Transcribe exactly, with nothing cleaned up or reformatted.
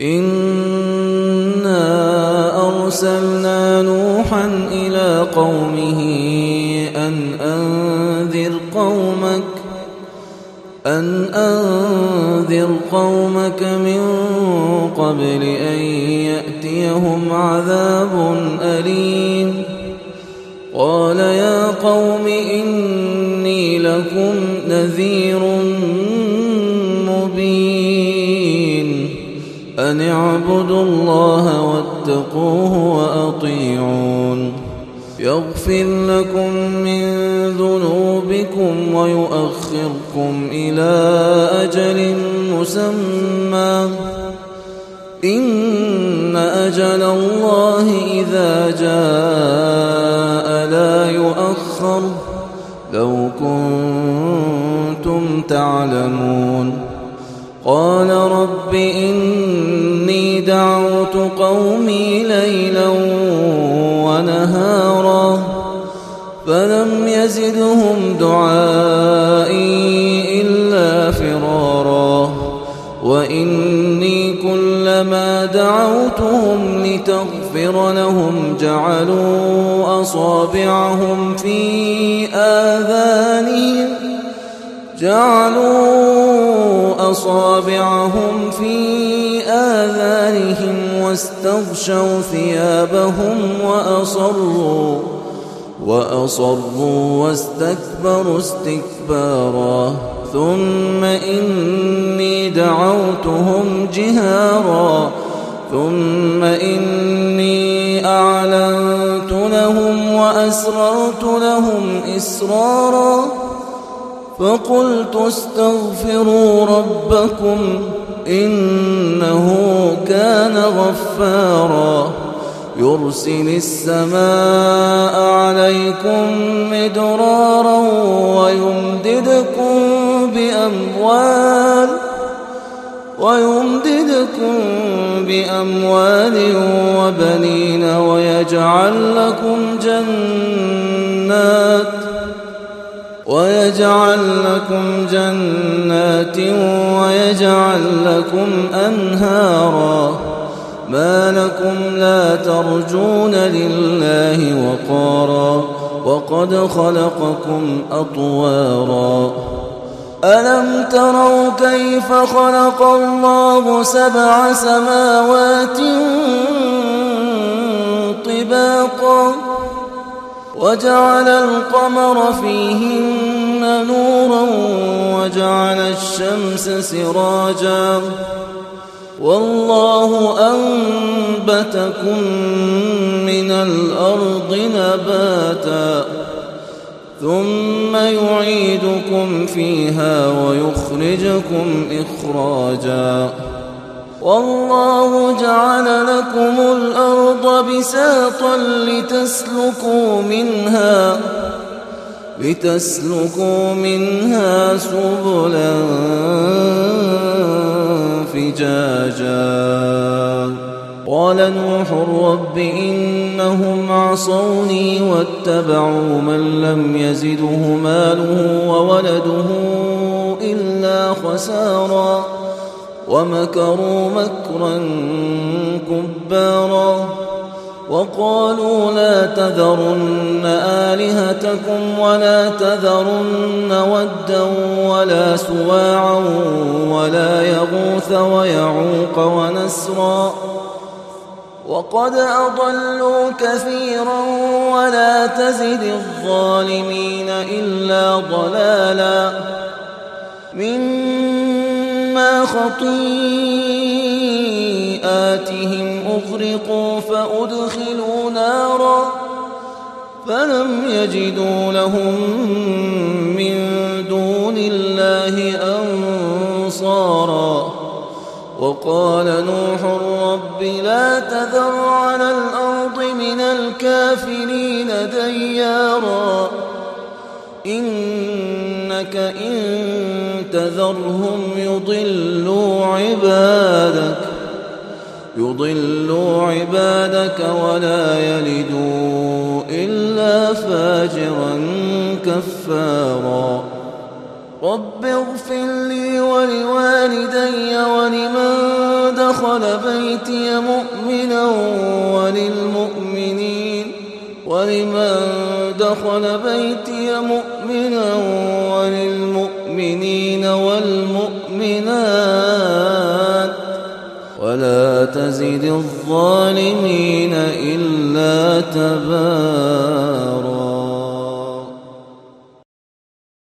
إنا أرسلنا نوحا إلى قومه أن أنذر قومك أن أنذر قومك من قبل أن يأتيهم عذاب أليم. قال يا قوم إني لكم نذير مبين أن اعبدوا الله واتقوه وأطيعون يغفر لكم من ذنوبكم ويؤخركم إلى أجل مسمى إن أجل الله إذا جاء لا يؤخر لو كنتم تعلمون. قال رب إني دعوت قومي ليلا ونهارا فلم يزدهم دعائي إلا فرارا وإني كلما دعوتهم لتغفر لهم جعلوا أصابعهم في آذانهم جعلوا أصابعهم في آذانهم واستغشوا ثيابهم وأصروا وأصروا واستكبروا استكبارا ثم إني دعوتهم جهارا ثم إني أعلنت لهم وأسررت لهم إسرارا فقلت استغفروا ربكم إنه كان غفارا يرسل السماء عليكم مدرارا ويمددكم بأموال ويمددكم بأموال وبنين ويجعل لكم جنات ويجعل لكم جنات ويجعل لكم أنهارا ما لكم لا ترجون لله وقارا وقد خلقكم أطوارا ألم تروا كيف خلق الله سبع سماوات طباقا وجعل القمر فيهن نورا وجعل الشمس سراجا والله أنبتكم من الأرض نباتا ثم يعيدكم فيها ويخرجكم إخراجا والله جعل لكم الأرض بساطا لتسلكوا منها لتسلكوا منها سبلا فجاجا قال نوح رب إنهم عصوني واتبعوا من لم يزده ماله وولده إلا خسارا ومكروا مكرا كبارا وقالوا لا تذرن آلهتكم ولا تذرن ودا ولا سواعا ولا يغوث ويعوق ونسرا وقد أضلوا كثيرا ولا تزد الظالمين إلا ضلالا مما خطيئاتهم أغرقوا فأدخلوا نارا فلم يجدوا لهم من دون الله أنصارا وقال نوح رب لا تذر على الأرض من الكافرين ديارا إنك إن تذرهم يضلوا عبادك يضلوا عبادك ولا يلدوا إلا فاجرا كفارا رب اغفر لي ولوالدي ولمن دخل بيتي مؤمنا وللمؤمنين ولمن دخل بيتي مؤمنا وللمؤمنين والمؤمنات ولا تزد الظالمين إلا تبارا.